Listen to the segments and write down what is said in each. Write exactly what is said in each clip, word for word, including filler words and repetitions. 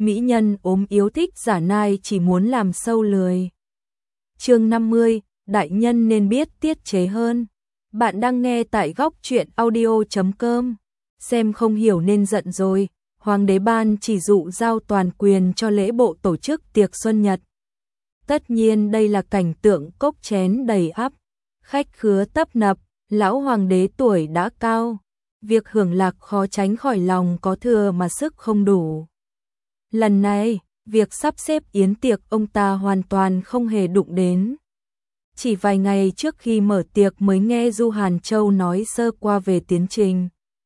mỹ nhân ốm yếu thích giả nai chỉ muốn làm sâu lười. Chương năm mươi, đại nhân nên biết tiết chế hơn. Bạn đang nghe tại góc truyện audio chấm com. Xem không hiểu nên giận rồi, Hoàng đế ban chỉ dụ giao toàn quyền cho lễ bộ tổ chức tiệc xuân nhật. Tất nhiên đây là cảnh tượng cốc chén đầy ắp, khách khứa tấp nập, lão hoàng đế tuổi đã cao, việc hưởng lạc khó tránh khỏi lòng có thừa mà sức không đủ. Lần này, việc sắp xếp yến tiệc ông ta hoàn toàn không hề đụng đến. Chỉ vài ngày trước khi mở tiệc mới nghe Du Hàn Châu nói sơ qua về tiến trình.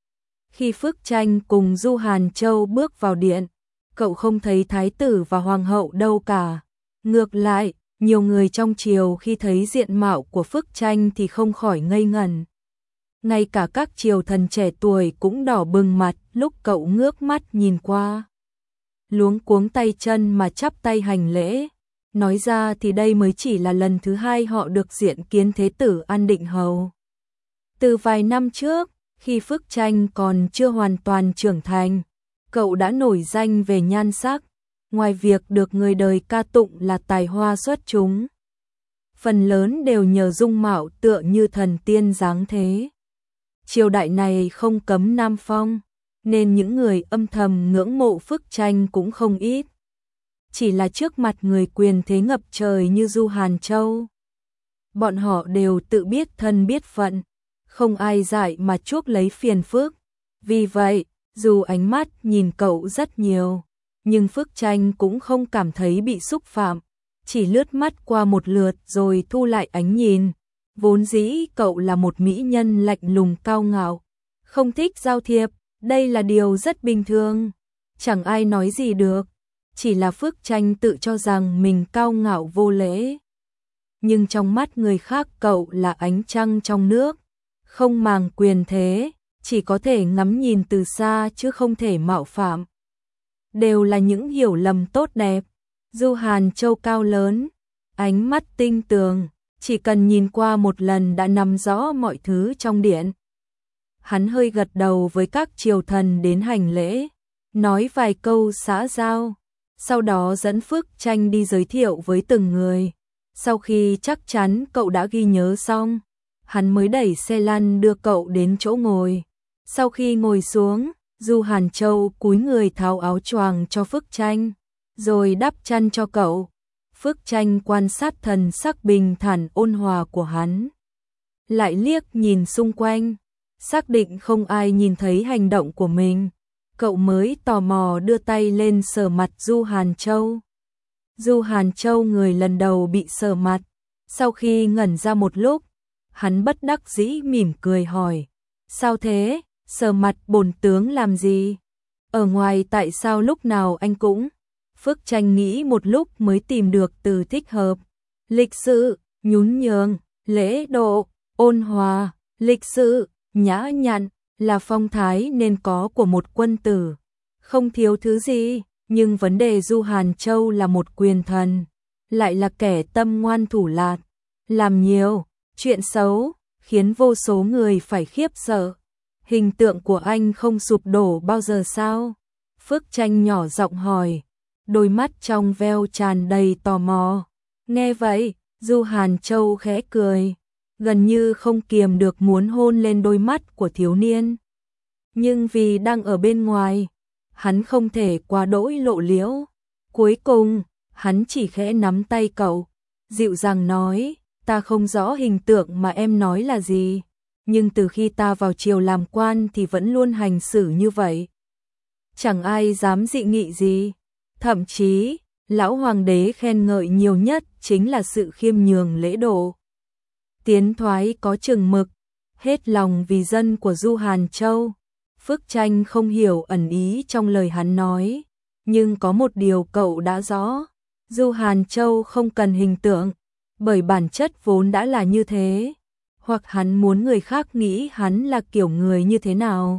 Khi Phước Tranh cùng Du Hàn Châu bước vào điện, cậu không thấy thái tử và hoàng hậu đâu cả. Ngược lại, nhiều người trong triều khi thấy diện mạo của Phước Tranh thì không khỏi ngây ngẩn. Ngay cả các triều thần trẻ tuổi cũng đỏ bừng mặt lúc cậu ngước mắt nhìn qua. Luống cuống tay chân mà chắp tay hành lễ. Nói ra thì đây mới chỉ là lần thứ hai họ được diện kiến thế tử An Định Hầu. Từ vài năm trước, khi Phước Tranh còn chưa hoàn toàn trưởng thành, cậu đã nổi danh về nhan sắc, ngoài việc được người đời ca tụng là tài hoa xuất chúng. Phần lớn đều nhờ dung mạo tựa như thần tiên dáng thế. Triều đại này không cấm nam phong, nên những người âm thầm ngưỡng mộ Phước Tranh cũng không ít. Chỉ là trước mặt người quyền thế ngập trời như Du Hàn Châu, bọn họ đều tự biết thân biết phận, không ai dại mà chuốc lấy phiền phức. Vì vậy, dù ánh mắt nhìn cậu rất nhiều, nhưng Phước Tranh cũng không cảm thấy bị xúc phạm, chỉ lướt mắt qua một lượt rồi thu lại ánh nhìn. Vốn dĩ cậu là một mỹ nhân lạnh lùng cao ngạo, không thích giao thiệp, đây là điều rất bình thường, chẳng ai nói gì được. Chỉ là Phước Tranh tự cho rằng mình cao ngạo vô lễ. Nhưng trong mắt người khác cậu là ánh trăng trong nước, không màng quyền thế, chỉ có thể ngắm nhìn từ xa chứ không thể mạo phạm. Đều là những hiểu lầm tốt đẹp. Du Hàn Châu cao lớn, ánh mắt tinh tường, chỉ cần nhìn qua một lần đã nắm rõ mọi thứ trong điện. Hắn hơi gật đầu với các triều thần đến hành lễ, nói vài câu xã giao. Sau đó dẫn Phước Tranh đi giới thiệu với từng người. Sau khi chắc chắn cậu đã ghi nhớ xong, hắn mới đẩy xe lăn đưa cậu đến chỗ ngồi. Sau khi ngồi xuống, Du Hàn Châu cúi người tháo áo choàng cho Phước Tranh, rồi đắp chăn cho cậu. Phước Tranh quan sát thần sắc bình thản ôn hòa của hắn, lại liếc nhìn xung quanh, xác định không ai nhìn thấy hành động của mình. Cậu mới tò mò đưa tay lên sờ mặt Du Hàn Châu. Du Hàn Châu người lần đầu bị sờ mặt, sau khi ngẩn ra một lúc, hắn bất đắc dĩ mỉm cười hỏi, sao thế, sờ mặt bổn tướng làm gì? Ở ngoài tại sao lúc nào anh cũng? Phước Tranh nghĩ một lúc mới tìm được từ thích hợp. Lịch sự, nhún nhường, lễ độ, ôn hòa, lịch sự, nhã nhặn là phong thái nên có của một quân tử, không thiếu thứ gì. Nhưng vấn đề Du Hàn Châu là một quyền thần, lại là kẻ tâm ngoan thủ lạt, làm nhiều chuyện xấu, khiến vô số người phải khiếp sợ. Hình tượng của anh không sụp đổ bao giờ sao? Phước Tranh nhỏ giọng hỏi, đôi mắt trong veo tràn đầy tò mò. Nghe vậy, Du Hàn Châu khẽ cười, gần như không kiềm được muốn hôn lên đôi mắt của thiếu niên. Nhưng vì đang ở bên ngoài, hắn không thể quá đỗi lộ liễu. Cuối cùng, hắn chỉ khẽ nắm tay cậu, dịu dàng nói, ta không rõ hình tượng mà em nói là gì, nhưng từ khi ta vào triều làm quan thì vẫn luôn hành xử như vậy. Chẳng ai dám dị nghị gì. Thậm chí, lão hoàng đế khen ngợi nhiều nhất chính là sự khiêm nhường lễ độ, tiến thoái có chừng mực, hết lòng vì dân của Du Hàn Châu. Phước Tranh không hiểu ẩn ý trong lời hắn nói, nhưng có một điều cậu đã rõ, Du Hàn Châu không cần hình tượng, bởi bản chất vốn đã là như thế, hoặc hắn muốn người khác nghĩ hắn là kiểu người như thế nào,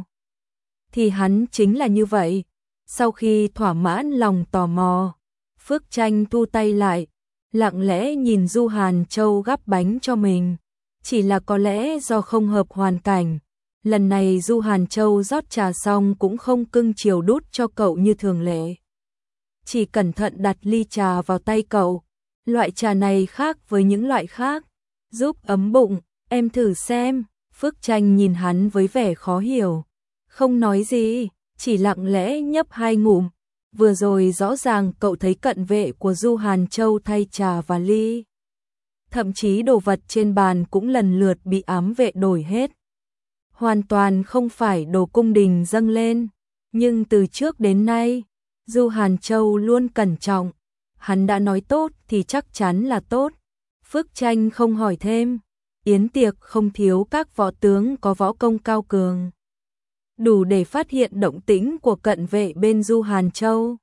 thì hắn chính là như vậy. Sau khi thỏa mãn lòng tò mò, Phước Tranh thu tay lại, lặng lẽ nhìn Du Hàn Châu gắp bánh cho mình. Chỉ là có lẽ do không hợp hoàn cảnh, lần này Du Hàn Châu rót trà xong cũng không cưng chiều đút cho cậu như thường lệ. chỉ cẩn thận đặt ly trà vào tay cậu. Loại trà này khác với những loại khác, giúp ấm bụng, em thử xem. Phước Tranh nhìn hắn với vẻ khó hiểu, không nói gì, chỉ lặng lẽ nhấp hai ngụm. Vừa rồi rõ ràng cậu thấy cận vệ của Du Hàn Châu thay trà và ly. Thậm chí đồ vật trên bàn cũng lần lượt bị ám vệ đổi hết. Hoàn toàn không phải đồ cung đình dâng lên, nhưng từ trước đến nay, Du Hàn Châu luôn cẩn trọng, hắn đã nói tốt thì chắc chắn là tốt. Phước Tranh không hỏi thêm, yến tiệc không thiếu các võ tướng có võ công cao cường, đủ để phát hiện động tĩnh của cận vệ bên Du Hàn Châu.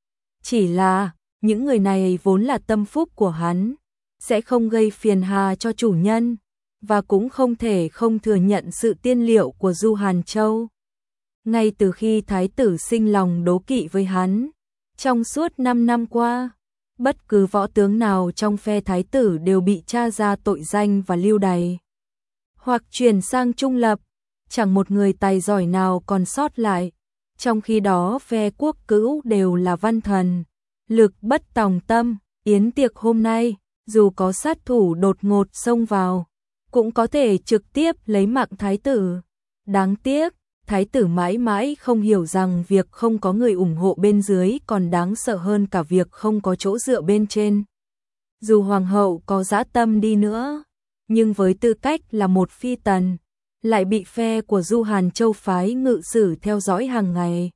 Chỉ là, những người này vốn là tâm phúc của hắn, sẽ không gây phiền hà cho chủ nhân, và cũng không thể không thừa nhận sự tiên liệu của Du Hàn Châu. Ngay từ khi thái tử sinh lòng đố kỵ với hắn, trong suốt năm năm qua, bất cứ võ tướng nào trong phe thái tử đều bị tra ra tội danh và lưu đày, hoặc chuyển sang trung lập, chẳng một người tài giỏi nào còn sót lại. Trong khi đó phe quốc cữu đều là văn thần, lực bất tòng tâm. Yến tiệc hôm nay, dù có sát thủ đột ngột xông vào, cũng có thể trực tiếp lấy mạng thái tử. Đáng tiếc, thái tử mãi mãi không hiểu rằng việc không có người ủng hộ bên dưới còn đáng sợ hơn cả việc không có chỗ dựa bên trên. Dù hoàng hậu có dã tâm đi nữa, nhưng với tư cách là một phi tần, lại bị phe của Du Hàn Châu phái ngự sử theo dõi hàng ngày.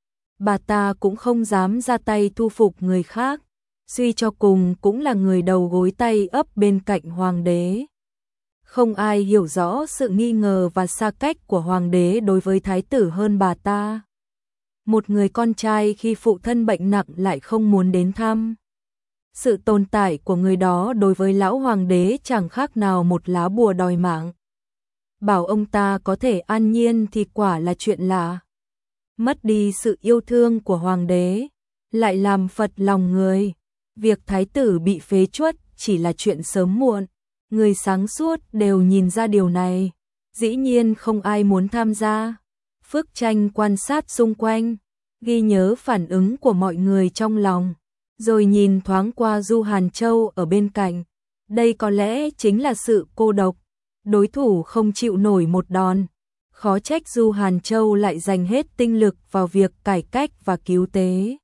Bà ta cũng không dám ra tay thu phục người khác, suy cho cùng cũng là người đầu gối tay ấp bên cạnh hoàng đế. Không ai hiểu rõ sự nghi ngờ và xa cách của hoàng đế đối với thái tử hơn bà ta. Một người con trai khi phụ thân bệnh nặng lại không muốn đến thăm. Sự tồn tại của người đó đối với lão hoàng đế chẳng khác nào một lá bùa đòi mạng. Bảo ông ta có thể an nhiên thì quả là chuyện lạ. Mất đi sự yêu thương của hoàng đế, lại làm phật lòng người. Việc thái tử bị phế truất chỉ là chuyện sớm muộn. Người sáng suốt đều nhìn ra điều này. Dĩ nhiên không ai muốn tham gia. Phước Tranh quan sát xung quanh, ghi nhớ phản ứng của mọi người trong lòng, rồi nhìn thoáng qua Du Hàn Châu ở bên cạnh. Đây có lẽ chính là sự cô độc. Đối thủ không chịu nổi một đòn. Khó trách Du Hàn Châu lại dành hết tinh lực vào việc cải cách và cứu tế.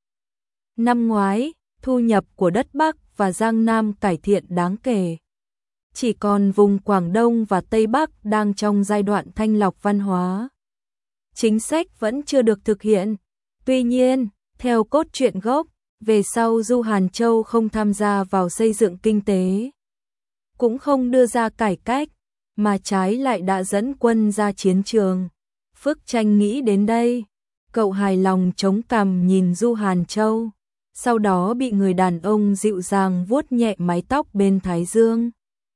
Năm ngoái, thu nhập của đất Bắc và Giang Nam cải thiện đáng kể. Chỉ còn vùng Quảng Đông và Tây Bắc đang trong giai đoạn thanh lọc văn hóa. Chính sách vẫn chưa được thực hiện. Tuy nhiên, theo cốt truyện gốc, về sau Du Hàn Châu không tham gia vào xây dựng kinh tế, cũng không đưa ra cải cách, mà trái lại đã dẫn quân ra chiến trường. Phước Tranh nghĩ đến đây, cậu hài lòng chống cằm nhìn Du Hàn Châu, sau đó bị người đàn ông dịu dàng vuốt nhẹ mái tóc bên thái dương.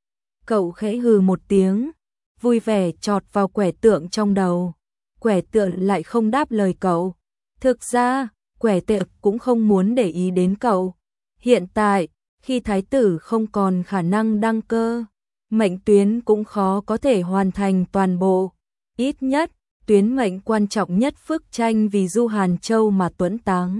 Cậu khẽ hừ một tiếng, vui vẻ chọt vào quẻ tượng trong đầu. Quẻ tượng lại không đáp lời cậu. Thực ra, quẻ tượng cũng không muốn để ý đến cậu. Hiện tại, khi thái tử không còn khả năng đăng cơ, mệnh tuyến cũng khó có thể hoàn thành toàn bộ. Ít nhất, tuyến mệnh quan trọng nhất Phước Tranh vì Du Hàn Châu mà tuẫn táng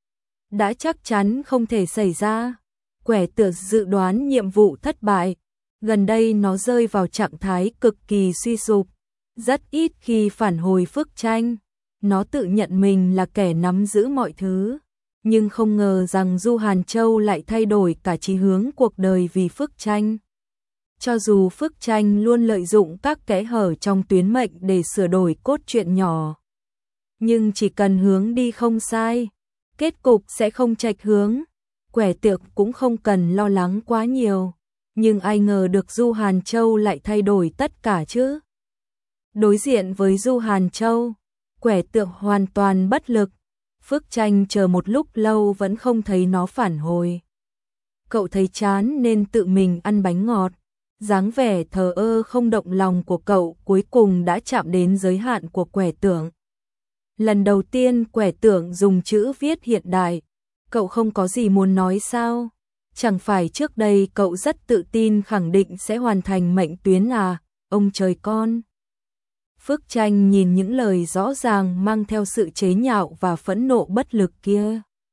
đã chắc chắn không thể xảy ra. Quẻ tượng dự đoán nhiệm vụ thất bại. Gần đây nó rơi vào trạng thái cực kỳ suy sụp, rất ít khi phản hồi Phước Tranh. Nó tự nhận mình là kẻ nắm giữ mọi thứ, nhưng không ngờ rằng Du Hàn Châu lại thay đổi cả chí hướng cuộc đời vì Phước Tranh. Cho dù Phước Tranh luôn lợi dụng các kẽ hở trong tuyến mệnh để sửa đổi cốt truyện nhỏ, nhưng chỉ cần hướng đi không sai, kết cục sẽ không chệch hướng. Quẻ tượng cũng không cần lo lắng quá nhiều. Nhưng ai ngờ được Du Hàn Châu lại thay đổi tất cả chứ. Đối diện với Du Hàn Châu, quẻ tượng hoàn toàn bất lực. Phước Tranh chờ một lúc lâu vẫn không thấy nó phản hồi. Cậu thấy chán nên tự mình ăn bánh ngọt. Dáng vẻ thờ ơ không động lòng của cậu cuối cùng đã chạm đến giới hạn của quẻ tượng. Lần đầu tiên quẻ tượng dùng chữ viết hiện đại. Cậu không có gì muốn nói sao? Chẳng phải trước đây cậu rất tự tin khẳng định sẽ hoàn thành mệnh tuyến à, ông trời con. Phước Tranh nhìn những lời rõ ràng mang theo sự chế nhạo và phẫn nộ bất lực kia.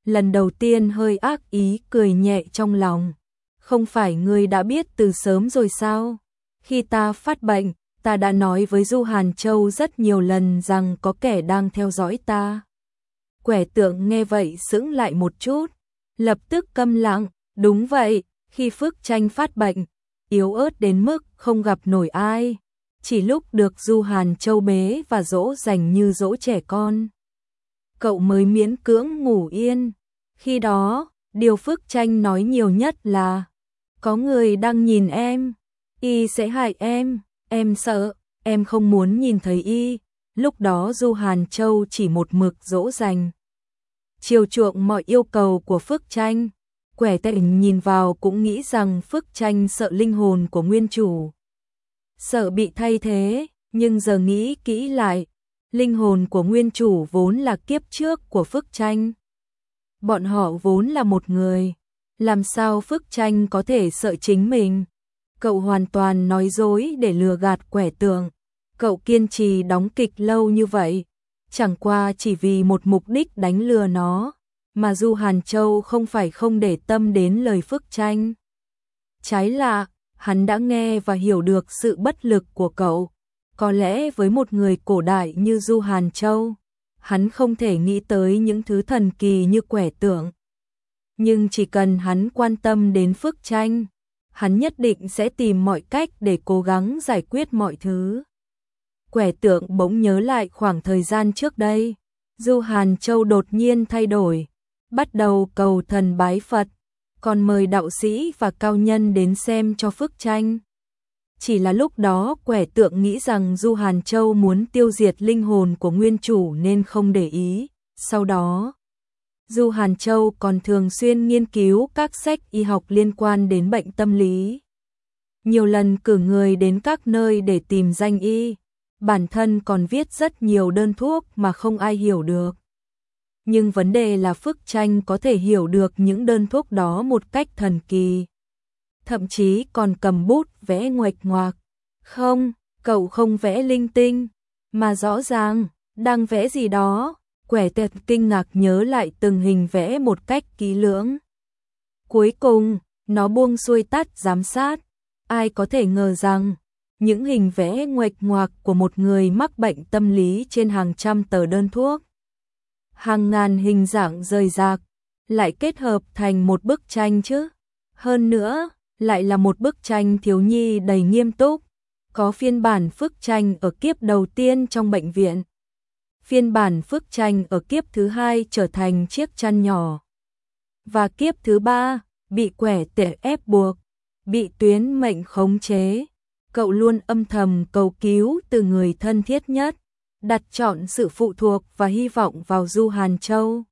lần đầu tiên hơi ác ý cười nhẹ trong lòng. Không phải ngươi đã biết từ sớm rồi sao? Khi ta phát bệnh, ta đã nói với Du Hàn Châu rất nhiều lần rằng có kẻ đang theo dõi ta. Quẻ Tượng nghe vậy sững lại một chút, lập tức câm lặng. Đúng vậy, khi Phước Tranh phát bệnh, yếu ớt đến mức không gặp nổi ai, chỉ lúc được Du Hàn Châu bế và dỗ dành như dỗ trẻ con, cậu mới miễn cưỡng ngủ yên. Khi đó, điều Phước Tranh nói nhiều nhất là có người đang nhìn em, y sẽ hại em, em sợ, em không muốn nhìn thấy y. Lúc đó Du Hàn Châu chỉ một mực dỗ dành, chiều chuộng mọi yêu cầu của Phước Tranh. Quẻ Tượng nhìn vào cũng nghĩ rằng Phước Tranh sợ linh hồn của nguyên chủ, sợ bị thay thế, nhưng giờ nghĩ kỹ lại, linh hồn của nguyên chủ vốn là kiếp trước của Phước Tranh. Bọn họ vốn là một người, làm sao Phước Tranh có thể sợ chính mình? Cậu hoàn toàn nói dối để lừa gạt Quẻ Tượng. Cậu kiên trì đóng kịch lâu như vậy, chẳng qua chỉ vì một mục đích đánh lừa nó, mà Du Hàn Châu không phải không để tâm đến lời Phước Tranh. Trái lại, hắn đã nghe và hiểu được sự bất lực của cậu. Có lẽ với một người cổ đại như Du Hàn Châu, hắn không thể nghĩ tới những thứ thần kỳ như Quẻ Tượng. Nhưng chỉ cần hắn quan tâm đến Phước Tranh, hắn nhất định sẽ tìm mọi cách để cố gắng giải quyết mọi thứ. Quẻ Tượng bỗng nhớ lại khoảng thời gian trước đây, Du Hàn Châu đột nhiên thay đổi, bắt đầu cầu thần bái Phật, còn mời đạo sĩ và cao nhân đến xem cho Phước Tranh. Chỉ là lúc đó Quẻ Tượng nghĩ rằng Du Hàn Châu muốn tiêu diệt linh hồn của nguyên chủ nên không để ý. Sau đó, Du Hàn Châu còn thường xuyên nghiên cứu các sách y học liên quan đến bệnh tâm lý. Nhiều lần cử người đến các nơi để tìm danh y, bản thân còn viết rất nhiều đơn thuốc mà không ai hiểu được. Nhưng vấn đề là Phước Tranh có thể hiểu được những đơn thuốc đó một cách thần kỳ. Thậm chí còn cầm bút vẽ nguệch ngoạc. Không, cậu không vẽ linh tinh, mà rõ ràng, đang vẽ gì đó. Quẻ Tượng kinh ngạc nhớ lại từng hình vẽ một cách kỹ lưỡng. Cuối cùng, nó buông xuôi tắt giám sát. Ai có thể ngờ rằng, những hình vẽ nguệch ngoạc của một người mắc bệnh tâm lý trên hàng trăm tờ đơn thuốc, hàng ngàn hình dạng rời rạc, lại kết hợp thành một bức tranh chứ. Hơn nữa, lại là một bức tranh thiếu nhi đầy nghiêm túc, có phiên bản Phước Tranh ở kiếp đầu tiên trong bệnh viện. Phiên bản Phước Tranh ở kiếp thứ hai trở thành chiếc chăn nhỏ. Và kiếp thứ ba, bị Quẻ Tượng ép buộc, bị tuyến mệnh khống chế. Cậu luôn âm thầm cầu cứu từ người thân thiết nhất, đặt trọn sự phụ thuộc và hy vọng vào Du Hàn Châu.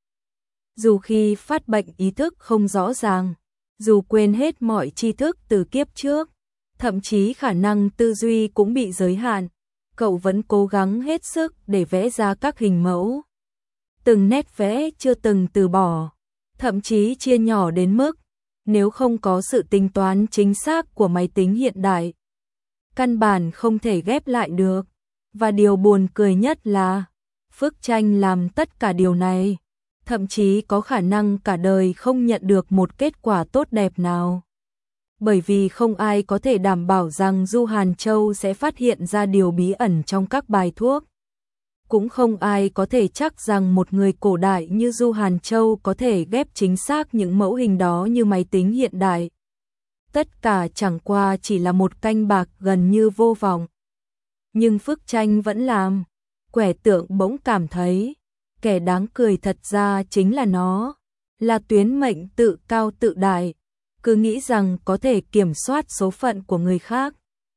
Dù khi phát bệnh ý thức không rõ ràng, dù quên hết mọi tri thức từ kiếp trước, thậm chí khả năng tư duy cũng bị giới hạn, cậu vẫn cố gắng hết sức để vẽ ra các hình mẫu. Từng nét vẽ chưa từng từ bỏ, thậm chí chia nhỏ đến mức, nếu không có sự tính toán chính xác của máy tính hiện đại, căn bản không thể ghép lại được. Và điều buồn cười nhất là, Phước Tranh làm tất cả điều này, thậm chí có khả năng cả đời không nhận được một kết quả tốt đẹp nào. Bởi vì không ai có thể đảm bảo rằng Du Hàn Châu sẽ phát hiện ra điều bí ẩn trong các bài thuốc. Cũng không ai có thể chắc rằng một người cổ đại như Du Hàn Châu có thể ghép chính xác những mẫu hình đó như máy tính hiện đại. Tất cả chẳng qua chỉ là một canh bạc gần như vô vọng. Nhưng Phước Tranh vẫn làm. Quẻ Tượng bỗng cảm thấy, kẻ đáng cười thật ra chính là nó, là tuyến mệnh tự cao tự đại, cứ nghĩ rằng có thể kiểm soát số phận của người khác.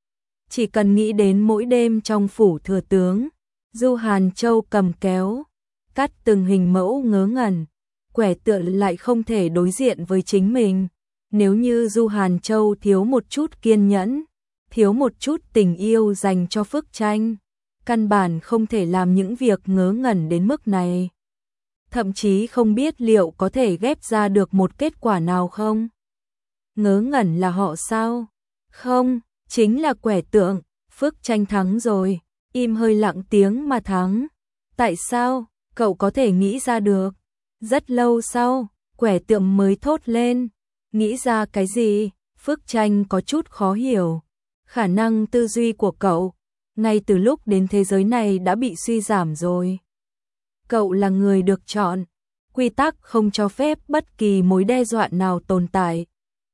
Chỉ cần nghĩ đến mỗi đêm trong phủ thừa tướng, Du Hàn Châu cầm kéo, cắt từng hình mẫu ngớ ngẩn, Quẻ Tượng lại không thể đối diện với chính mình. Nếu như Du Hàn Châu thiếu một chút kiên nhẫn, thiếu một chút tình yêu dành cho Phước Tranh, căn bản không thể làm những việc ngớ ngẩn đến mức này. Thậm chí không biết liệu có thể ghép ra được một kết quả nào không. Ngớ ngẩn là họ sao? Không, chính là Quẻ Tượng. Phước Tranh thắng rồi, im hơi lặng tiếng mà thắng. Tại sao? Cậu có thể nghĩ ra được. Rất lâu sau, Quẻ Tượng mới thốt lên, nghĩ ra cái gì? Phước Tranh có chút khó hiểu. Khả năng tư duy của cậu, ngay từ lúc đến thế giới này đã bị suy giảm rồi. Cậu là người được chọn, quy tắc không cho phép bất kỳ mối đe dọa nào tồn tại.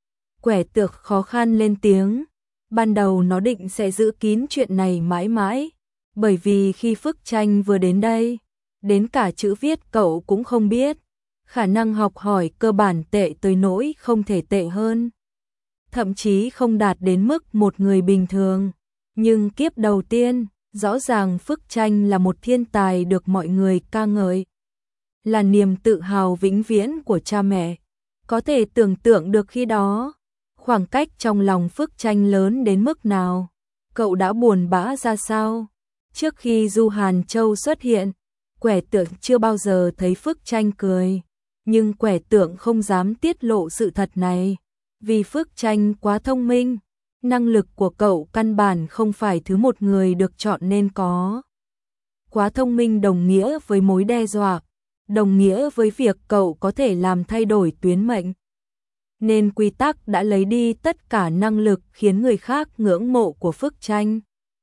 Quẻ Tượng khó khăn lên tiếng, ban đầu nó định sẽ giữ kín chuyện này mãi mãi, bởi vì khi Phước Tranh vừa đến đây, đến cả chữ viết cậu cũng không biết, khả năng học hỏi cơ bản tệ tới nỗi không thể tệ hơn. Thậm chí không đạt đến mức một người bình thường. Nhưng kiếp đầu tiên, rõ ràng Phước Tranh là một thiên tài được mọi người ca ngợi. Là niềm tự hào vĩnh viễn của cha mẹ. Có thể tưởng tượng được khi đó, khoảng cách trong lòng Phước Tranh lớn đến mức nào. Cậu đã buồn bã ra sao? Trước khi Du Hàn Châu xuất hiện, Quẻ Tượng chưa bao giờ thấy Phước Tranh cười. Nhưng Quẻ Tượng không dám tiết lộ sự thật này. Vì Phước Tranh quá thông minh, năng lực của cậu căn bản không phải thứ một người được chọn nên có. Quá thông minh đồng nghĩa với mối đe dọa, đồng nghĩa với việc cậu có thể làm thay đổi tuyến mệnh. Nên quy tắc đã lấy đi tất cả năng lực khiến người khác ngưỡng mộ của Phước Tranh.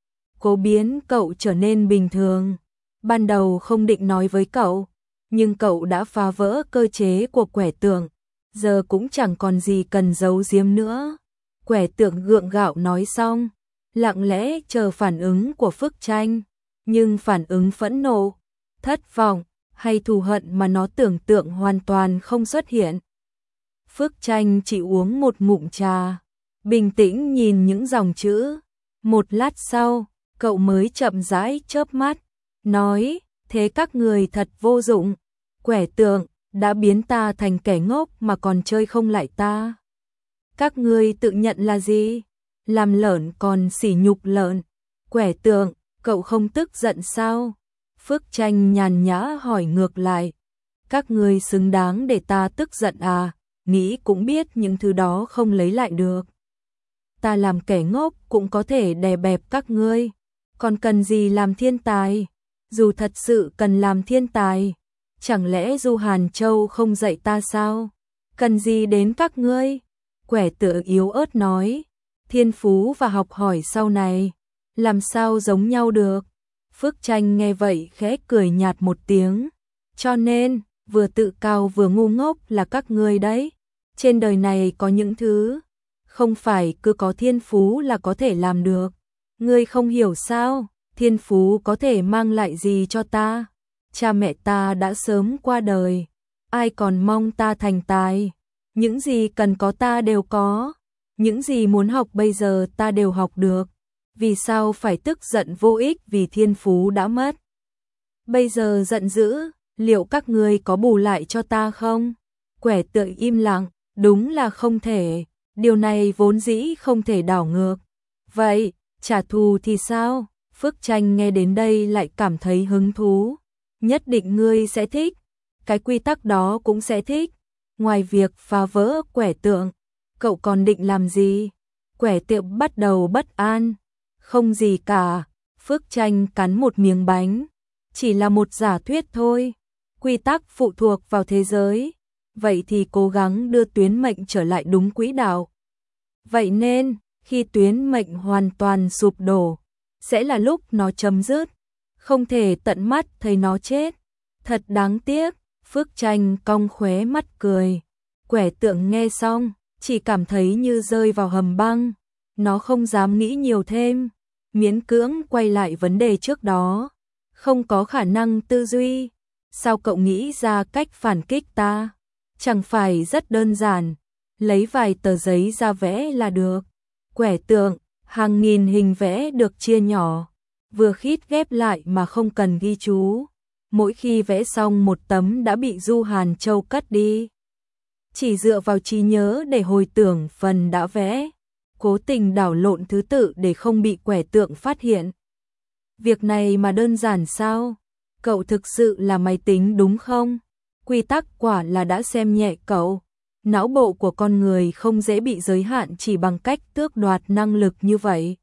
Cố biến cậu trở nên bình thường. Ban đầu không định nói với cậu, nhưng cậu đã phá vỡ cơ chế của Quẻ Tượng. Giờ cũng chẳng còn gì cần giấu giếm nữa. Quẻ Tượng gượng gạo nói xong, lặng lẽ chờ phản ứng của Phước Tranh. Nhưng phản ứng phẫn nộ, thất vọng hay thù hận mà nó tưởng tượng hoàn toàn không xuất hiện. Phước Tranh chỉ uống một ngụm trà, bình tĩnh nhìn những dòng chữ. Một lát sau, cậu mới chậm rãi chớp mắt, nói, thế các người thật vô dụng. Quẻ Tượng đã biến ta thành kẻ ngốc mà còn chơi không lại ta. Các ngươi tự nhận là gì? Làm lợn còn sỉ nhục lợn. Quẻ Tượng, cậu không tức giận sao? Phước Tranh nhàn nhã hỏi ngược lại. Các ngươi xứng đáng để ta tức giận à? Nghĩ cũng biết những thứ đó không lấy lại được. Ta làm kẻ ngốc cũng có thể đè bẹp các ngươi. Còn cần gì làm thiên tài? Dù thật sự cần làm thiên tài, chẳng lẽ Du Hàn Châu không dạy ta sao? Cần gì đến các ngươi? Quẻ Tượng yếu ớt nói, thiên phú và học hỏi sau này, làm sao giống nhau được? Phước Tranh nghe vậy khẽ cười nhạt một tiếng, cho nên, vừa tự cao vừa ngu ngốc là các ngươi đấy. Trên đời này có những thứ, không phải cứ có thiên phú là có thể làm được. Ngươi không hiểu sao, thiên phú có thể mang lại gì cho ta? Cha mẹ ta đã sớm qua đời, ai còn mong ta thành tài. Những gì cần có ta đều có, những gì muốn học bây giờ ta đều học được. Vì sao phải tức giận vô ích vì thiên phú đã mất? Bây giờ giận dữ, liệu các ngươi có bù lại cho ta không? Quẻ Tượng im lặng, đúng là không thể, điều này vốn dĩ không thể đảo ngược. Vậy, trả thù thì sao? Phước Tranh nghe đến đây lại cảm thấy hứng thú. Nhất định ngươi sẽ thích, cái quy tắc đó cũng sẽ thích. Ngoài việc phá vỡ Quẻ Tượng, cậu còn định làm gì? Quẻ Tượng bắt đầu bất an. Không gì cả, Phước Tranh cắn một miếng bánh. Chỉ là một giả thuyết thôi. Quy tắc phụ thuộc vào thế giới. Vậy thì cố gắng đưa tuyến mệnh trở lại đúng quỹ đạo. Vậy nên, khi tuyến mệnh hoàn toàn sụp đổ, sẽ là lúc nó chấm dứt. Không thể tận mắt thấy nó chết. Thật đáng tiếc. Phước Tranh cong khóe mắt cười. Quẻ Tượng nghe xong, chỉ cảm thấy như rơi vào hầm băng. Nó không dám nghĩ nhiều thêm, miễn cưỡng quay lại vấn đề trước đó. Không có khả năng tư duy, sao cậu nghĩ ra cách phản kích ta? Chẳng phải rất đơn giản, lấy vài tờ giấy ra vẽ là được. Quẻ Tượng, hàng nghìn hình vẽ được chia nhỏ, vừa khít ghép lại mà không cần ghi chú. Mỗi khi vẽ xong một tấm đã bị Du Hàn Châu cất đi. Chỉ dựa vào trí nhớ để hồi tưởng phần đã vẽ, cố tình đảo lộn thứ tự để không bị Quẻ Tượng phát hiện. Việc này mà đơn giản sao? Cậu thực sự là máy tính đúng không? Quy tắc quả là đã xem nhẹ cậu. Não bộ của con người không dễ bị giới hạn chỉ bằng cách tước đoạt năng lực như vậy.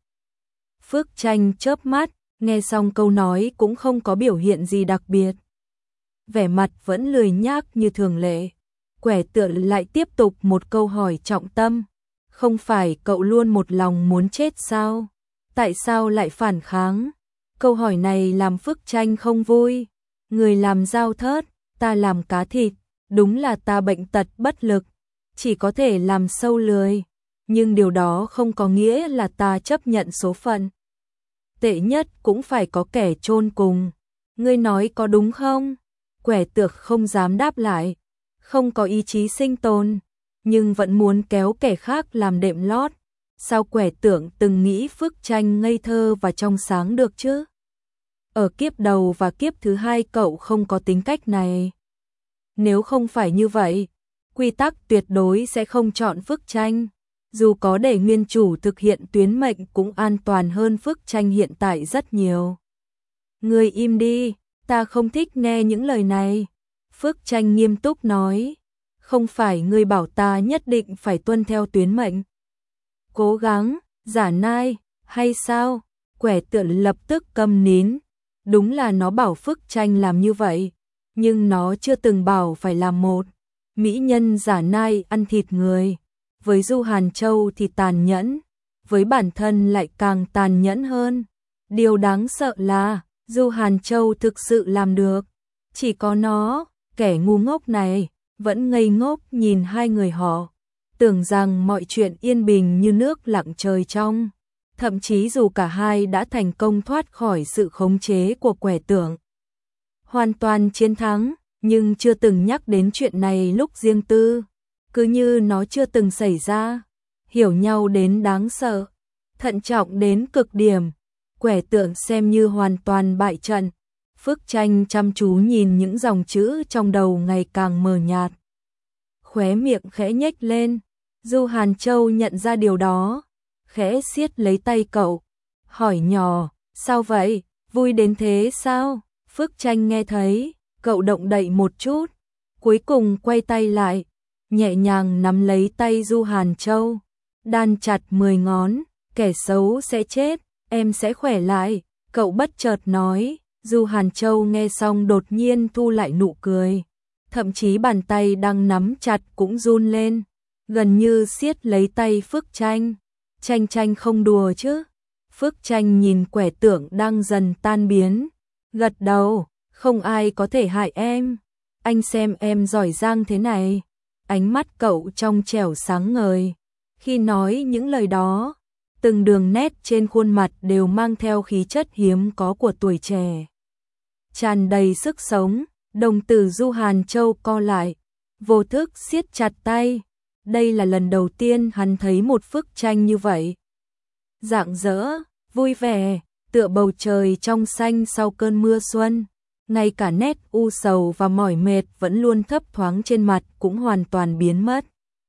Phước Tranh chớp mắt, nghe xong câu nói cũng không có biểu hiện gì đặc biệt. vẻ mặt vẫn lười nhác như thường lệ. Quẻ tượng lại tiếp tục một câu hỏi trọng tâm. Không phải cậu luôn một lòng muốn chết sao? Tại sao lại phản kháng? Câu hỏi này làm Phước Tranh không vui. Người làm dao thớt, ta làm cá thịt. Đúng là ta bệnh tật bất lực, chỉ có thể làm sâu lười. Nhưng điều đó không có nghĩa là ta chấp nhận số phận. Tệ nhất cũng phải có kẻ chôn cùng. Ngươi nói có đúng không? Quẻ tượng không dám đáp lại. Không có ý chí sinh tồn, nhưng vẫn muốn kéo kẻ khác làm đệm lót. Sao quẻ tượng từng nghĩ Phước Tranh ngây thơ và trong sáng được chứ? Ở kiếp đầu và kiếp thứ hai cậu không có tính cách này. Nếu không phải như vậy, quy tắc tuyệt đối sẽ không chọn Phước Tranh. Dù có để nguyên chủ thực hiện tuyến mệnh cũng an toàn hơn Phước Tranh hiện tại rất nhiều. Ngươi im đi, ta không thích nghe những lời này. Phước Tranh nghiêm túc nói. Không phải ngươi bảo ta nhất định phải tuân theo tuyến mệnh. Cố gắng, giả nai, hay sao? Quẻ tượng lập tức câm nín. Đúng là nó bảo Phước Tranh làm như vậy, nhưng nó chưa từng bảo phải làm một mỹ nhân giả nai ăn thịt người. Với Du Hàn Châu thì tàn nhẫn, với bản thân lại càng tàn nhẫn hơn. Điều đáng sợ là Du Hàn Châu thực sự làm được. Chỉ có nó, kẻ ngu ngốc này, vẫn ngây ngốc nhìn hai người họ, tưởng rằng mọi chuyện yên bình như nước lặng trời trong. Thậm chí dù cả hai đã thành công thoát khỏi sự khống chế của quẻ tượng, hoàn toàn chiến thắng, nhưng chưa từng nhắc đến chuyện này lúc riêng tư, cứ như nó chưa từng xảy ra. Hiểu nhau đến đáng sợ, thận trọng đến cực điểm, quẻ tượng xem như hoàn toàn bại trận. Phước Tranh chăm chú nhìn những dòng chữ trong đầu ngày càng mờ nhạt. Khóe miệng khẽ nhếch lên. Du Hàn Châu nhận ra điều đó, khẽ siết lấy tay cậu, hỏi nhỏ, sao vậy, vui đến thế sao? Phước Tranh nghe thấy, cậu động đậy một chút, cuối cùng quay tay lại, nhẹ nhàng nắm lấy tay Du Hàn Châu, đan chặt mười ngón, kẻ xấu sẽ chết, em sẽ khỏe lại, cậu bất chợt nói. Du Hàn Châu nghe xong đột nhiên thu lại nụ cười, thậm chí bàn tay đang nắm chặt cũng run lên, gần như siết lấy tay Phước Tranh. Tranh Tranh không đùa chứ? Phước Tranh nhìn quẻ tượng đang dần tan biến, gật đầu, không ai có thể hại em. Anh xem em giỏi giang thế này. Ánh mắt cậu trong trẻo sáng ngời. Khi nói những lời đó, từng đường nét trên khuôn mặt đều mang theo khí chất hiếm có của tuổi trẻ, tràn đầy sức sống. Đồng tử Du Hàn Châu co lại, vô thức siết chặt tay. Đây là lần đầu tiên hắn thấy một Phước Tranh như vậy. Rạng rỡ, vui vẻ, tựa bầu trời trong xanh sau cơn mưa xuân. Ngay cả nét u sầu và mỏi mệt vẫn luôn thấp thoáng trên mặt cũng hoàn toàn biến mất.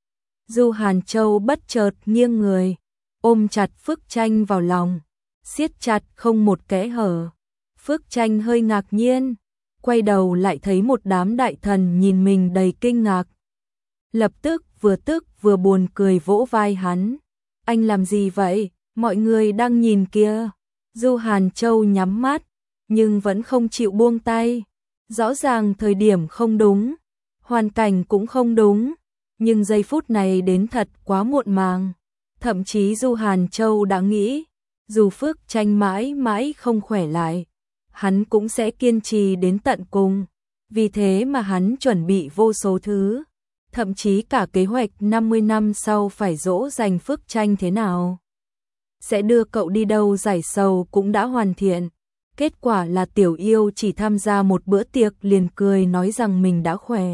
Du Hàn Châu bất chợt nghiêng người, ôm chặt Phước Tranh vào lòng, siết chặt không một kẽ hở. Phước Tranh hơi ngạc nhiên, quay đầu lại thấy một đám đại thần nhìn mình đầy kinh ngạc. Lập tức vừa tức vừa buồn cười vỗ vai hắn. Anh làm gì vậy? Mọi người đang nhìn kìa. Du Hàn Châu nhắm mắt, nhưng vẫn không chịu buông tay. Rõ ràng thời điểm không đúng, hoàn cảnh cũng không đúng, nhưng giây phút này đến thật quá muộn màng. Thậm chí Du Hàn Châu đã nghĩ, dù Phước Tranh mãi mãi không khỏe lại, hắn cũng sẽ kiên trì đến tận cùng. Vì thế mà hắn chuẩn bị vô số thứ, thậm chí cả kế hoạch năm mươi năm sau phải dỗ dành Phước Tranh thế nào, sẽ đưa cậu đi đâu giải sầu cũng đã hoàn thiện. Kết quả là Tiểu Yêu chỉ tham gia một bữa tiệc liền cười nói rằng mình đã khỏe.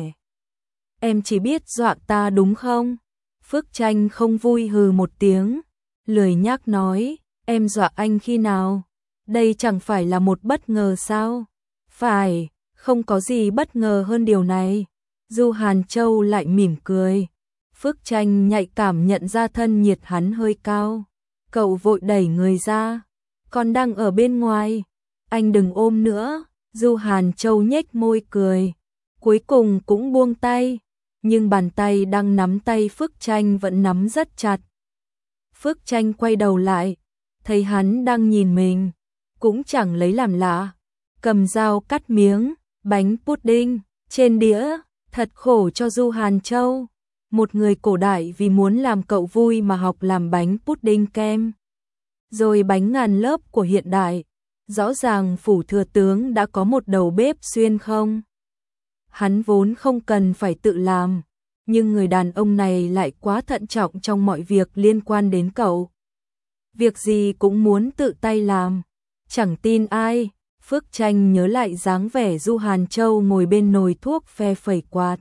Em chỉ biết dọa ta đúng không? Phước Tranh không vui hừ một tiếng, lười nhác nói, em dọa anh khi nào? Đây chẳng phải là một bất ngờ sao? Phải, không có gì bất ngờ hơn điều này. Du Hàn Châu lại mỉm cười. Phước Tranh nhạy cảm nhận ra thân nhiệt hắn hơi cao. Cậu vội đẩy người ra. Còn đang ở bên ngoài. Anh đừng ôm nữa. Du Hàn Châu nhếch môi cười. Cuối cùng cũng buông tay. Nhưng bàn tay đang nắm tay Phước Tranh vẫn nắm rất chặt. Phước Tranh quay đầu lại. Thấy hắn đang nhìn mình. Cũng chẳng lấy làm lạ. Cầm dao cắt miếng. bánh pudding, trên đĩa, thật khổ cho Du Hàn Châu. Một người cổ đại vì muốn làm cậu vui mà học làm bánh pudding kem. Rồi bánh ngàn lớp của hiện đại, rõ ràng phủ thừa tướng đã có một đầu bếp xuyên không. Hắn vốn không cần phải tự làm, nhưng người đàn ông này lại quá thận trọng trong mọi việc liên quan đến cậu. Việc gì cũng muốn tự tay làm, chẳng tin ai. Phước Tranh nhớ lại dáng vẻ Du Hàn Châu ngồi bên nồi thuốc phe phẩy quạt.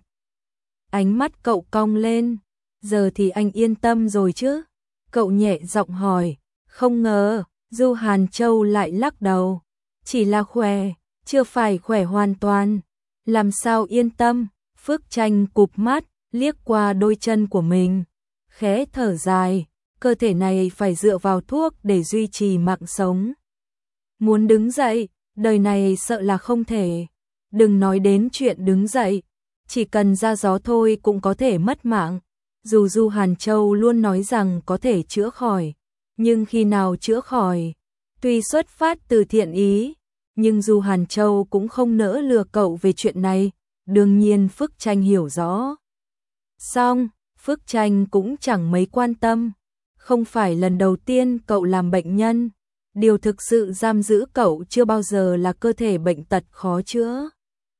Ánh mắt cậu cong lên, giờ thì anh yên tâm rồi chứ? Cậu nhẹ giọng hỏi. Không ngờ, Du Hàn Châu lại lắc đầu. Chỉ là khỏe, chưa phải khỏe hoàn toàn. Làm sao yên tâm? Phước Tranh cụp mắt, liếc qua đôi chân của mình, khẽ thở dài. Cơ thể này phải dựa vào thuốc để duy trì mạng sống. Muốn đứng dậy, đời này sợ là không thể. Đừng nói đến chuyện đứng dậy, chỉ cần ra gió thôi cũng có thể mất mạng. Dù Du Hàn Châu luôn nói rằng có thể chữa khỏi, nhưng khi nào chữa khỏi? Tuy xuất phát từ thiện ý, nhưng Du Hàn Châu cũng không nỡ lừa cậu về chuyện này. Đương nhiên Phước Tranh hiểu rõ. Xong, Phước Tranh cũng chẳng mấy quan tâm. Không phải lần đầu tiên cậu làm bệnh nhân. Điều thực sự giam giữ cậu chưa bao giờ là cơ thể bệnh tật khó chữa,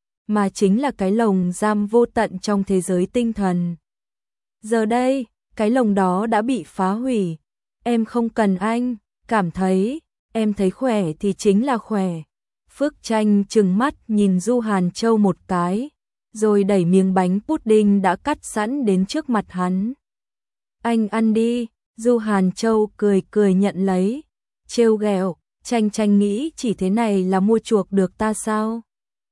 mà chính là cái lồng giam vô tận trong thế giới tinh thần. Giờ đây, cái lồng đó đã bị phá hủy. Em không cần anh, cảm thấy, em thấy khỏe thì chính là khỏe. Phước Tranh trừng mắt nhìn Du Hàn Châu một cái, rồi đẩy miếng bánh pudding đã cắt sẵn đến trước mặt hắn. Anh ăn đi. Du Hàn Châu cười cười nhận lấy, trêu ghẹo. Tranh Tranh nghĩ chỉ thế này là mua chuộc được ta sao?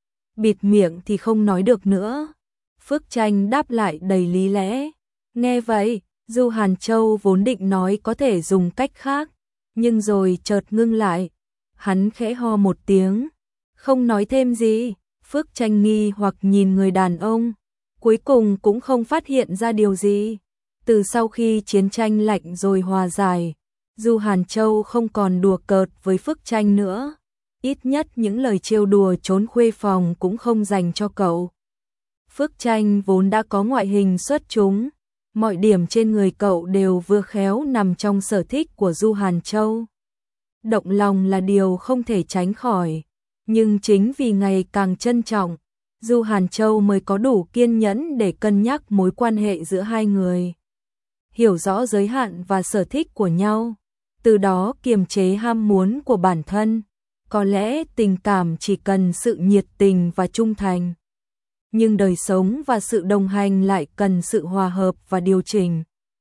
Bịt miệng thì không nói được nữa. Phước Tranh đáp lại đầy lý lẽ. Nghe vậy, Du Hàn Châu vốn định nói có thể dùng cách khác, nhưng rồi chợt ngưng lại. Hắn khẽ ho một tiếng, không nói thêm gì. Phước Tranh nghi hoặc nhìn người đàn ông, cuối cùng cũng không phát hiện ra điều gì. Từ sau khi chiến tranh lạnh rồi hòa giải, Du Hàn Châu không còn đùa cợt với Phước Tranh nữa. Ít nhất những lời trêu đùa trốn khuê phòng cũng không dành cho cậu. Phước Tranh vốn đã có ngoại hình xuất chúng, mọi điểm trên người cậu đều vừa khéo nằm trong sở thích của Du Hàn Châu. Động lòng là điều không thể tránh khỏi, nhưng chính vì ngày càng trân trọng, Du Hàn Châu mới có đủ kiên nhẫn để cân nhắc mối quan hệ giữa hai người. Hiểu rõ giới hạn và sở thích của nhau, từ đó kiềm chế ham muốn của bản thân. Có lẽ tình cảm chỉ cần sự nhiệt tình và trung thành, nhưng đời sống và sự đồng hành lại cần sự hòa hợp và điều chỉnh.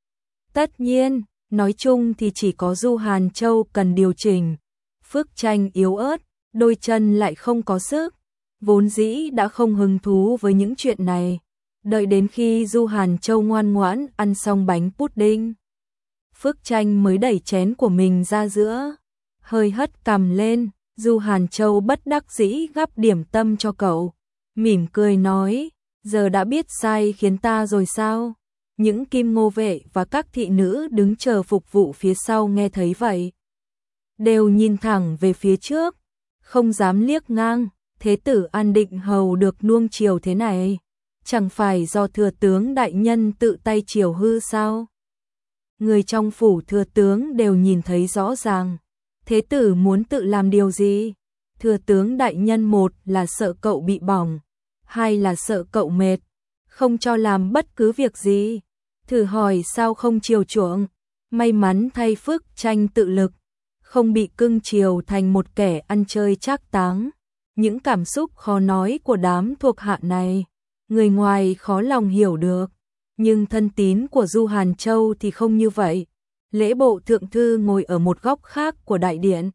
Tất nhiên, nói chung thì chỉ có Du Hàn Châu cần điều chỉnh. Phước Tranh yếu ớt, đôi chân lại không có sức, vốn dĩ đã không hứng thú với những chuyện này. Đợi đến khi Du Hàn Châu ngoan ngoãn ăn xong bánh pudding, Phước Tranh mới đẩy chén của mình ra giữa, hơi hất cằm lên. Du Hàn Châu bất đắc dĩ gắp điểm tâm cho cậu, mỉm cười nói, giờ đã biết sai khiến ta rồi sao? Những kim ngô vệ và các thị nữ đứng chờ phục vụ phía sau nghe thấy vậy, đều nhìn thẳng về phía trước, không dám liếc ngang. Thế tử An Định Hầu được nuông chiều thế này, chẳng phải do thừa tướng đại nhân tự tay chiều hư sao? Người trong phủ thừa tướng đều nhìn thấy rõ ràng. Thế tử muốn tự làm điều gì? Thừa tướng đại nhân một là sợ cậu bị bỏng, hai là sợ cậu mệt, không cho làm bất cứ việc gì. Thử hỏi sao không chiều chuộng? May mắn thay Phước Tranh tự lực, không bị cưng chiều thành một kẻ ăn chơi trác táng. Những cảm xúc khó nói của đám thuộc hạ này, người ngoài khó lòng hiểu được, nhưng thân tín của Du Hàn Châu thì không như vậy. Lễ bộ thượng thư ngồi ở một góc khác của đại điện,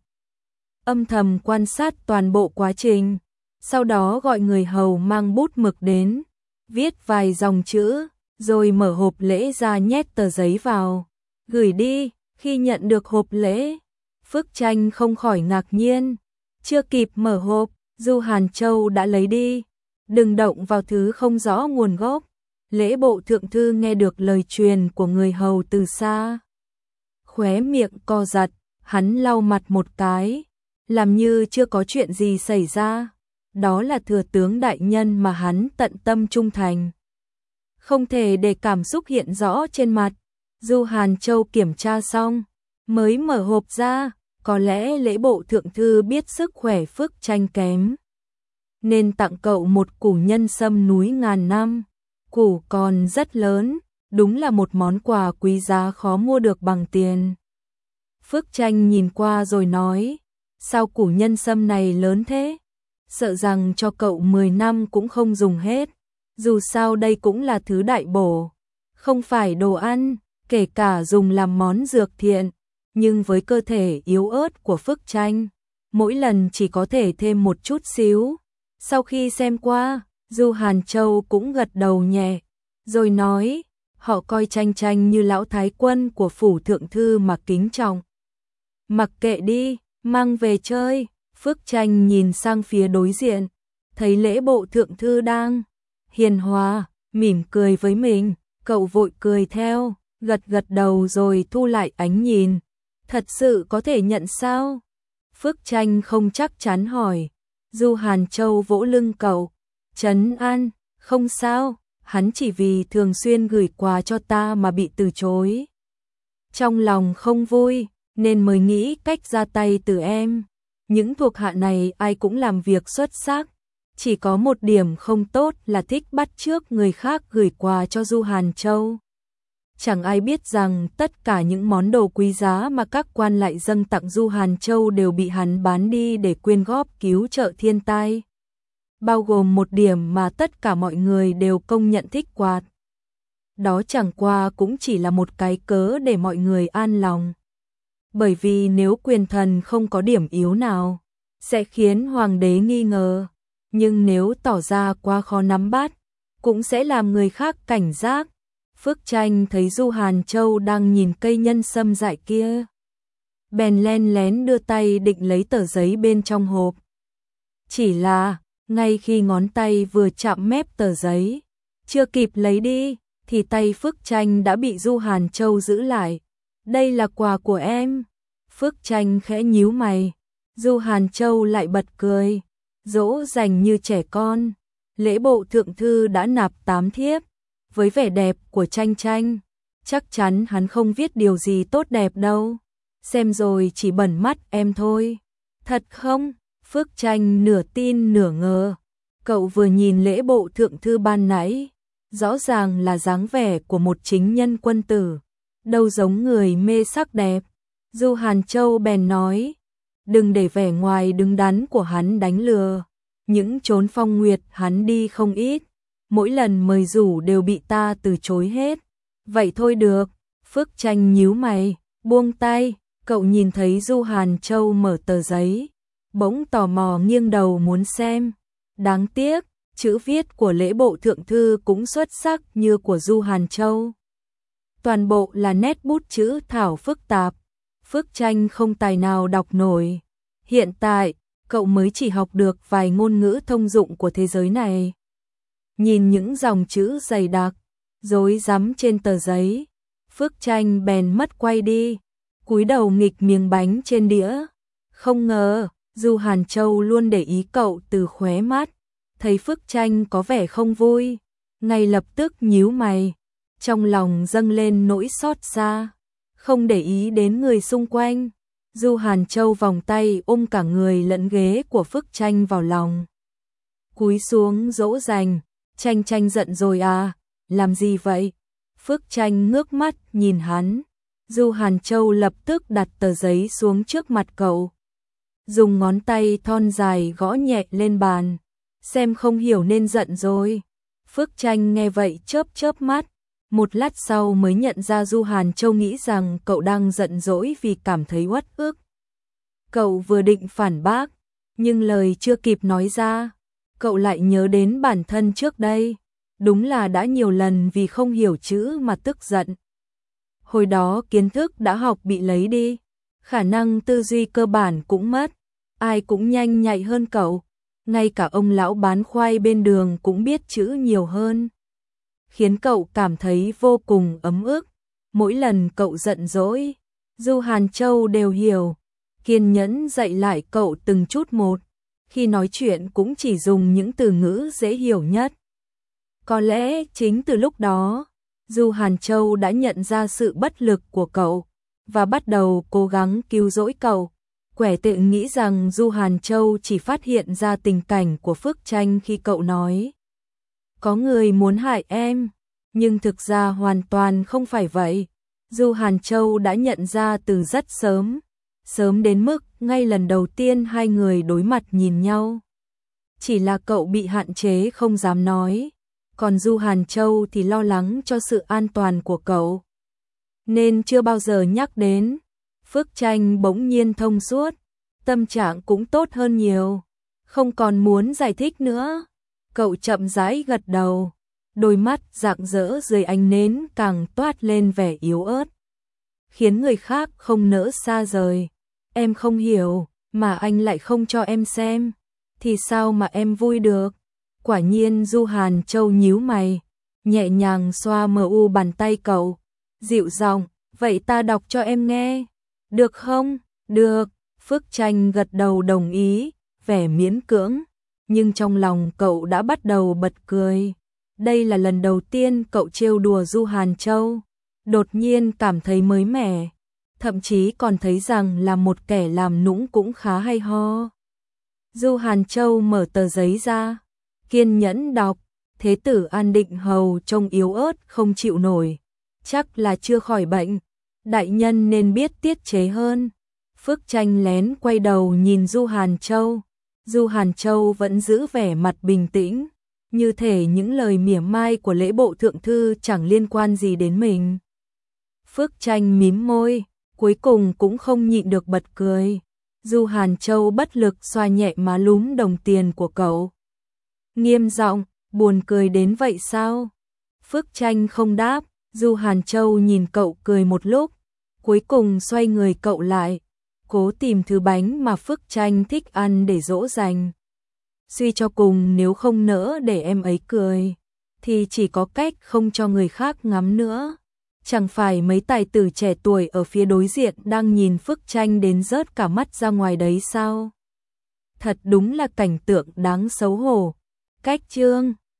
âm thầm quan sát toàn bộ quá trình, sau đó gọi người hầu mang bút mực đến, viết vài dòng chữ, rồi mở hộp lễ ra nhét tờ giấy vào, gửi đi. Khi nhận được hộp lễ, Phước Tranh không khỏi ngạc nhiên, chưa kịp mở hộp, Du Hàn Châu đã lấy đi. Đừng động vào thứ không rõ nguồn gốc. Lễ bộ thượng thư nghe được lời truyền của người hầu từ xa, khóe miệng co giật, hắn lau mặt một cái, làm như chưa có chuyện gì xảy ra. đó là thừa tướng đại nhân mà hắn tận tâm trung thành. Không thể để cảm xúc hiện rõ trên mặt. Du Hàn Châu kiểm tra xong, mới mở hộp ra, có lẽ lễ bộ thượng thư biết sức khỏe Phước Tranh kém, nên tặng cậu một củ nhân sâm núi ngàn năm. Củ còn rất lớn, đúng là một món quà quý giá khó mua được bằng tiền. Phước Tranh nhìn qua rồi nói, sao củ nhân sâm này lớn thế? Sợ rằng cho cậu mười năm cũng không dùng hết. Dù sao đây cũng là thứ đại bổ, không phải đồ ăn, kể cả dùng làm món dược thiện. Nhưng với cơ thể yếu ớt của Phước Tranh, mỗi lần chỉ có thể thêm một chút xíu. Sau khi xem qua, Du Hàn Châu cũng gật đầu nhẹ, rồi nói, họ coi Tranh Tranh như lão thái quân của phủ thượng thư mà kính trọng. Mặc kệ đi, mang về chơi. Phước Tranh nhìn sang phía đối diện, thấy lễ bộ thượng thư đang hiền hòa, mỉm cười với mình, cậu vội cười theo, gật gật đầu rồi thu lại ánh nhìn. Thật sự có thể nhận sao? Phước Tranh không chắc chắn hỏi. Du Hàn Châu vỗ lưng cậu, trấn an, không sao, hắn chỉ vì thường xuyên gửi quà cho ta mà bị từ chối. Trong lòng không vui, nên mới nghĩ cách ra tay từ em. Những thuộc hạ này ai cũng làm việc xuất sắc, chỉ có một điểm không tốt là thích bắt chước người khác gửi quà cho Du Hàn Châu. Chẳng ai biết rằng tất cả những món đồ quý giá mà các quan lại dâng tặng Du Hàn Châu đều bị hắn bán đi để quyên góp cứu trợ thiên tai. Bao gồm một điểm mà tất cả mọi người đều công nhận thích quạt. Đó chẳng qua cũng chỉ là một cái cớ để mọi người an lòng. Bởi vì nếu quyền thần không có điểm yếu nào, sẽ khiến hoàng đế nghi ngờ. Nhưng nếu tỏ ra quá khó nắm bắt, cũng sẽ làm người khác cảnh giác. Phước Tranh thấy Du Hàn Châu đang nhìn cây nhân sâm dại kia, bèn len lén đưa tay định lấy tờ giấy bên trong hộp. Chỉ là, ngay khi ngón tay vừa chạm mép tờ giấy, chưa kịp lấy đi, thì tay Phước Tranh đã bị Du Hàn Châu giữ lại. Đây là quà của em. Phước Tranh khẽ nhíu mày. Du Hàn Châu lại bật cười, dỗ dành như trẻ con. Lễ bộ thượng thư đã nạp tám thiếp. Với vẻ đẹp của Tranh Tranh, chắc chắn hắn không viết điều gì tốt đẹp đâu. Xem rồi chỉ bẩn mắt em thôi. Thật không? Phước Tranh nửa tin nửa ngờ. Cậu vừa nhìn lễ bộ thượng thư ban nãy, rõ ràng là dáng vẻ của một chính nhân quân tử, đâu giống người mê sắc đẹp. Du Hàn Châu bèn nói, đừng để vẻ ngoài đứng đắn của hắn đánh lừa. Những chốn phong nguyệt hắn đi không ít, mỗi lần mời rủ đều bị ta từ chối hết. Vậy thôi được. Phước Tranh nhíu mày, buông tay. Cậu nhìn thấy Du Hàn Châu mở tờ giấy, bỗng tò mò nghiêng đầu muốn xem. Đáng tiếc, chữ viết của lễ bộ thượng thư cũng xuất sắc như của Du Hàn Châu. Toàn bộ là nét bút chữ thảo phức tạp. Phước Tranh không tài nào đọc nổi. Hiện tại, cậu mới chỉ học được vài ngôn ngữ thông dụng của thế giới này. Nhìn những dòng chữ dày đặc, rối rắm trên tờ giấy, Phước Tranh bèn mất quay đi, cúi đầu nghịch miếng bánh trên đĩa. Không ngờ, Du Hàn Châu luôn để ý cậu từ khóe mắt, thấy Phước Tranh có vẻ không vui, ngay lập tức nhíu mày, trong lòng dâng lên nỗi xót xa, không để ý đến người xung quanh. Du Hàn Châu vòng tay ôm cả người lẫn ghế của Phước Tranh vào lòng, cúi xuống dỗ dành. Tranh Tranh giận rồi à? Làm gì vậy? Phước Tranh ngước mắt nhìn hắn. Du Hàn Châu lập tức đặt tờ giấy xuống trước mặt cậu, dùng ngón tay thon dài gõ nhẹ lên bàn. Xem không hiểu nên giận rồi. Phước Tranh nghe vậy chớp chớp mắt, một lát sau mới nhận ra Du Hàn Châu nghĩ rằng cậu đang giận dỗi vì cảm thấy uất ức. Cậu vừa định phản bác, nhưng lời chưa kịp nói ra, cậu lại nhớ đến bản thân trước đây, đúng là đã nhiều lần vì không hiểu chữ mà tức giận. Hồi đó kiến thức đã học bị lấy đi, khả năng tư duy cơ bản cũng mất, ai cũng nhanh nhạy hơn cậu, ngay cả ông lão bán khoai bên đường cũng biết chữ nhiều hơn, khiến cậu cảm thấy vô cùng ấm ức. Mỗi lần cậu giận dỗi, Du Hàn Châu đều hiểu, kiên nhẫn dạy lại cậu từng chút một. khi nói chuyện cũng chỉ dùng những từ ngữ dễ hiểu nhất. Có lẽ chính từ lúc đó, Du Hàn Châu đã nhận ra sự bất lực của cậu và bắt đầu cố gắng cứu rỗi cậu. Quẻ tự nghĩ rằng Du Hàn Châu chỉ phát hiện ra tình cảnh của Phước Tranh khi cậu nói có người muốn hại em, nhưng thực ra hoàn toàn không phải vậy. Du Hàn Châu đã nhận ra từ rất sớm, sớm đến mức ngay lần đầu tiên hai người đối mặt nhìn nhau. Chỉ là cậu bị hạn chế không dám nói, còn Du Hàn Châu thì lo lắng cho sự an toàn của cậu, nên chưa bao giờ nhắc đến. Phước Tranh bỗng nhiên thông suốt, tâm trạng cũng tốt hơn nhiều, không còn muốn giải thích nữa. Cậu chậm rãi gật đầu, đôi mắt rạng rỡ dưới ánh nến càng toát lên vẻ yếu ớt, khiến người khác không nỡ xa rời. Em không hiểu, mà anh lại không cho em xem, thì sao mà em vui được? Quả nhiên. Du Hàn Châu nhíu mày, nhẹ nhàng xoa mờ u bàn tay cậu, dịu giọng, vậy ta đọc cho em nghe, được không? Được. Phước Tranh gật đầu đồng ý, vẻ miễn cưỡng, nhưng trong lòng cậu đã bắt đầu bật cười. Đây là lần đầu tiên cậu trêu đùa Du Hàn Châu, đột nhiên cảm thấy mới mẻ, thậm chí còn thấy rằng là một kẻ làm nũng cũng khá hay ho. Du Hàn Châu mở tờ giấy ra, kiên nhẫn đọc. Thế tử An Định Hầu trông yếu ớt không chịu nổi, chắc là chưa khỏi bệnh, đại nhân nên biết tiết chế hơn. Phước Tranh lén quay đầu nhìn Du Hàn Châu. Du Hàn Châu vẫn giữ vẻ mặt bình tĩnh, như thể những lời mỉa mai của lễ bộ thượng thư chẳng liên quan gì đến mình. Phước Tranh mím môi, cuối cùng cũng không nhịn được bật cười. Du Hàn Châu bất lực xoa nhẹ má lúm đồng tiền của cậu, nghiêm giọng, buồn cười đến vậy sao? Phước Tranh không đáp. Du Hàn Châu nhìn cậu cười một lúc, cuối cùng xoay người cậu lại, cố tìm thứ bánh mà Phước Tranh thích ăn để dỗ dành. Suy cho cùng nếu không nỡ để em ấy cười, thì chỉ có cách không cho người khác ngắm nữa. Chẳng phải mấy tài tử trẻ tuổi ở phía đối diện đang nhìn Phước Tranh đến rớt cả mắt ra ngoài đấy sao? Thật đúng là cảnh tượng đáng xấu hổ. Cách chương